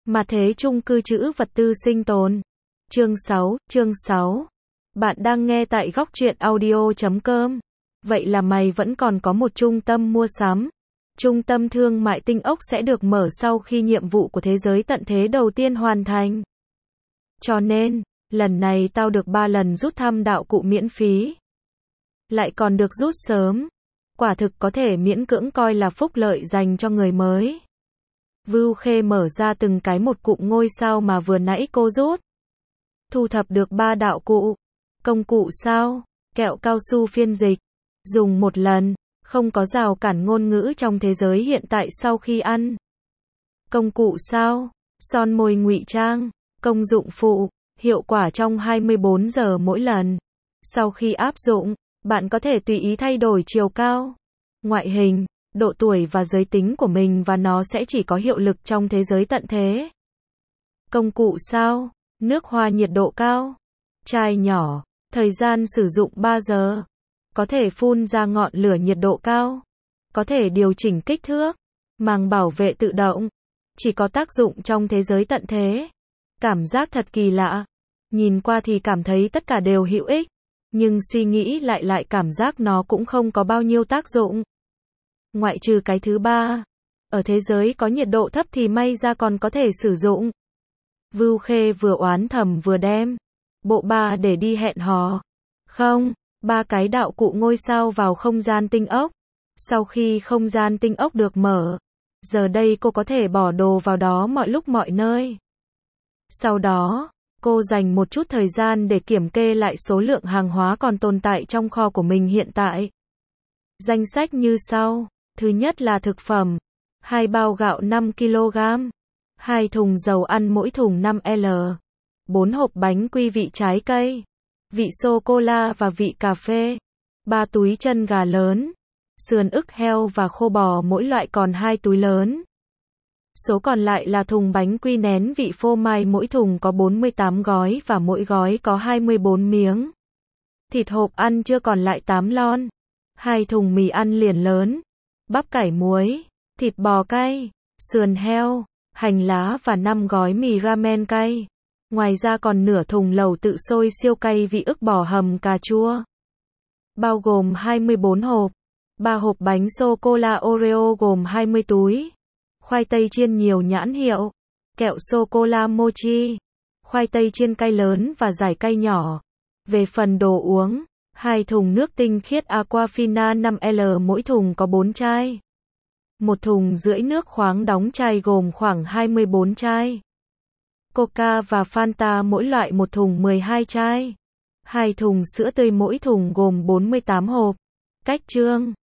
Mà thế chung cư trữ vật tư sinh tồn. Chương 6. Bạn đang nghe tại góc truyện audio.com. Vậy là mày vẫn còn có một trung tâm mua sắm. Trung tâm thương mại tinh ốc sẽ được mở sau khi nhiệm vụ của thế giới tận thế đầu tiên hoàn thành. Cho nên, lần này tao được 3 lần rút thăm đạo cụ miễn phí. Lại còn được rút sớm. Quả thực có thể miễn cưỡng coi là phúc lợi dành cho người mới. Vưu Khê mở ra từng cái một cụm ngôi sao mà vừa nãy cô rút. Thu thập được 3 đạo cụ. Công cụ sao? Kẹo cao su phiên dịch. Dùng một lần, không có rào cản ngôn ngữ trong thế giới hiện tại sau khi ăn. Công cụ sao? Son môi ngụy trang. Công dụng phụ, hiệu quả trong 24 giờ mỗi lần. Sau khi áp dụng, bạn có thể tùy ý thay đổi chiều cao, ngoại hình, độ tuổi và giới tính của mình và nó sẽ chỉ có hiệu lực trong thế giới tận thế. Công cụ sao? Nước hoa nhiệt độ cao. Chai nhỏ, thời gian sử dụng 3 giờ. Có thể phun ra ngọn lửa nhiệt độ cao. Có thể điều chỉnh kích thước. Màng bảo vệ tự động. Chỉ có tác dụng trong thế giới tận thế. Cảm giác thật kỳ lạ. Nhìn qua thì cảm thấy tất cả đều hữu ích. Nhưng suy nghĩ lại cảm giác nó cũng không có bao nhiêu tác dụng. Ngoại trừ cái thứ ba. Ở thế giới có nhiệt độ thấp thì may ra còn có thể sử dụng. Vưu Khê vừa oán thầm vừa đem bộ ba để đi hẹn hò. Không, 3 cái đạo cụ ngôi sao vào không gian tinh ốc. Sau khi không gian tinh ốc được mở, giờ đây cô có thể bỏ đồ vào đó mọi lúc mọi nơi. Sau đó, cô dành một chút thời gian để kiểm kê lại số lượng hàng hóa còn tồn tại trong kho của mình hiện tại. Danh sách như sau. Thứ nhất là thực phẩm. 2 bao gạo 5 kg. 2 thùng dầu ăn mỗi thùng 5L. 4 hộp bánh quy vị trái cây. Vị sô-cô-la và vị cà phê. 3 túi chân gà lớn. Sườn ức heo và khô bò mỗi loại còn 2 túi lớn. Số còn lại là thùng bánh quy nén vị phô mai mỗi thùng có 48 gói và mỗi gói có 24 miếng. Thịt hộp ăn chưa còn lại 8 lon. 2 thùng mì ăn liền lớn. Bắp cải muối. Thịt bò cay. Sườn heo. Hành lá và 5 gói mì ramen cay. Ngoài ra còn nửa thùng lẩu tự sôi siêu cay vị ức bò hầm cà chua. Bao gồm 24 hộp. 3 hộp bánh sô-cô-la Oreo gồm 20 túi. Khoai tây chiên nhiều nhãn hiệu. Kẹo sô-cô-la mochi. Khoai tây chiên cay lớn và dải cay nhỏ. Về phần đồ uống, 2 thùng nước tinh khiết Aquafina 5L mỗi thùng có 4 chai. 1 thùng rưỡi nước khoáng đóng chai gồm khoảng 24 chai. Coca và Fanta mỗi loại 1 thùng 12 chai. 2 thùng sữa tươi mỗi thùng gồm 48 hộp. Cách chương